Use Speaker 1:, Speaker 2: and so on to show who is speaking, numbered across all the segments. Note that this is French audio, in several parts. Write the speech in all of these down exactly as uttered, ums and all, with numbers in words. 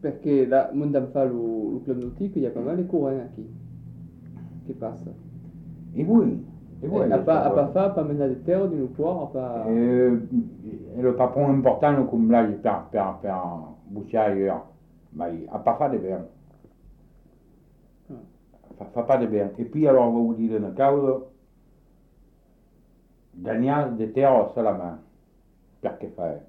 Speaker 1: Perché là, mondam fa lo, lo club nautique, il y a pas mal de courants qui, qui passent.
Speaker 2: E voi? E
Speaker 1: Et
Speaker 2: voi?
Speaker 1: à pas, à pas faire, pas mener des terres, d'une poire, à pas.
Speaker 2: E, e le patron important come là per, per, per bucciare ailleurs, ma il a pas fait de bien. Fa, fa pas de bien. Et puis alors, on va vous dire une cause, gagner des terres sur la main. Perché fare?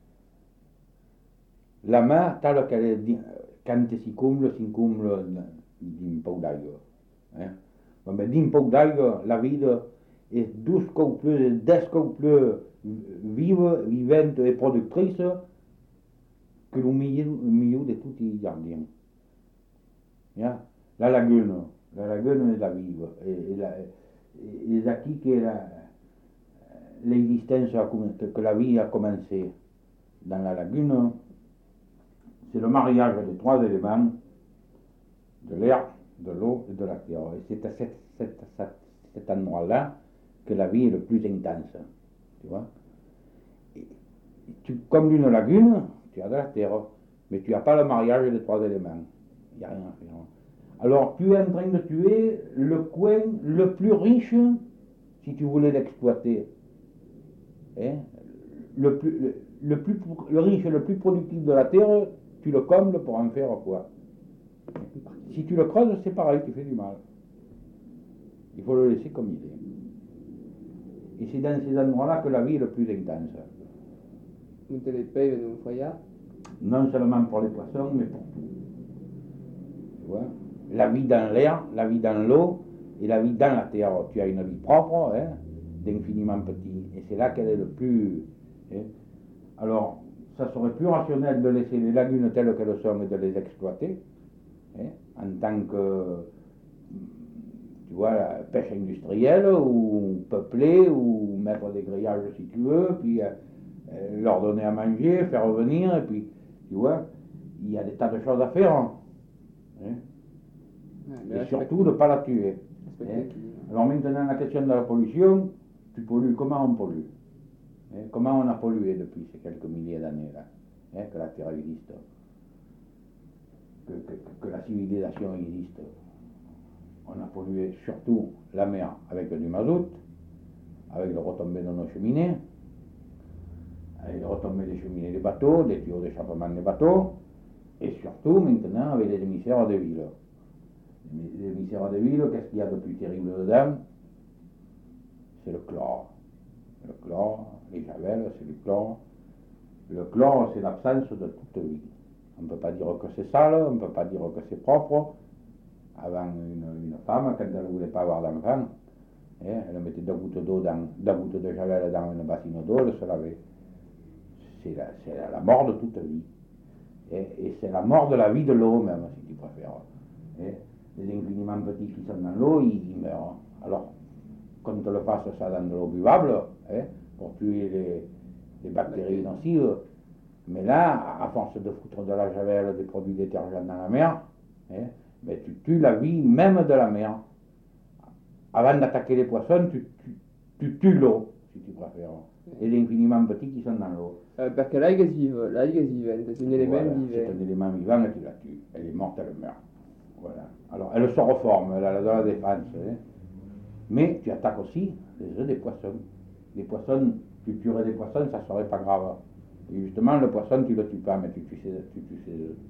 Speaker 2: La main, tale qu'elle est, di- quand si cumula, si cumula d'un peu d'aigua. Eh? Ma d'un peu d'aigua, la vida est douze cop plus, dix cop plus vive, vivente et productrice que le milieu, le milieu de tous les jardins. Yeah? La lagune, la lagune est la vive. Et, et, la, et, et c'est qui que la, l'existence, a, que, que la vie a commencé. Dans la lagune, c'est le mariage des trois éléments, de l'air, de l'eau et de la terre. Et c'est à cet, cet, cet, cet endroit-là que la vie est le plus intense. Tu vois? Et tu, comme une lagune, tu as de la terre, mais tu n'as pas le mariage des trois éléments. Il n'y a rien à faire. Alors tu es en train de tuer le coin le plus riche si tu voulais l'exploiter. Hein? Le, plus, le, le, plus, le riche et le plus productif de la terre, tu le combles pour en faire quoi? Si tu le creuses, c'est pareil, tu fais du mal. Il faut le laisser comme il est. Et c'est dans ces endroits-là que la vie est le plus intense.
Speaker 1: Vous te les payez dans un foyer.
Speaker 2: Non seulement pour les poissons, mais pour tout. Tu vois? La vie dans l'air, la vie dans l'eau et la vie dans la terre. Tu as une vie propre, hein, d'infiniment petit. Et c'est là qu'elle est le plus... Hein. Alors, ça serait plus rationnel de laisser les lagunes telles qu'elles sont et de les exploiter, hein, en tant que, tu vois, la pêche industrielle, ou peupler, ou mettre des grillages si tu veux, puis euh, leur donner à manger, faire revenir, et puis, tu vois, il y a des tas de choses à faire. Hein. Ouais, et surtout de ne pas la tuer. Hein. Alors maintenant, la question de la pollution, tu pollues, comment on pollue? Hein, comment on a pollué depuis ces quelques milliers d'années là, hein, que la Terre existe, que, que, que la civilisation existe? On a pollué surtout la mer avec du mazout, avec le retombé de nos cheminées, avec le retombé des cheminées des bateaux, des tuyaux d'échappement des bateaux, et surtout maintenant avec les émissaires de ville. Les émissaires de ville, qu'est-ce qu'il y a de plus terrible dedans? C'est le chlore. Le chlore, les javel, c'est le chlore. Le chlore, c'est l'absence de toute vie. On ne peut pas dire que c'est sale, on ne peut pas dire que c'est propre. Avant, une, une femme, quand elle ne voulait pas avoir d'enfant, hein, elle mettait deux gouttes d'eau, dans, deux gouttes de javel dans une bassine d'eau, elle se lavait. C'est la, c'est la mort de toute vie. Et, et c'est la mort de la vie de l'eau même, si tu préfères. Et les infiniment petits qui sont dans l'eau, ils, ils meurent. Alors, qu'on te le fasse ça dans de l'eau buvable, hein, pour tuer les, les bactéries nocives. Mais là, à force de foutre de la javel, des produits détergents dans la mer, hein, mais tu tues la vie même de la mer. Avant d'attaquer les poissons, tu, tu, tu tues l'eau, si tu préfères. Et les infiniment petits qui sont dans l'eau.
Speaker 1: Euh, parce que l'algue est vivante, l'algue est vivante, c'est un élément
Speaker 2: Voilà,
Speaker 1: vivant.
Speaker 2: c'est un élément vivant et tu la tues. Elle est morte, elle meurt. Voilà. Alors, elle se reforme, elle a de la défense. Hein. Mais tu attaques aussi les œufs des poissons. Les poissons, tu tuerais des poissons, ça serait pas grave. Et justement, le poisson, tu le tues pas, mais tu tues ses, tu tues ses œufs.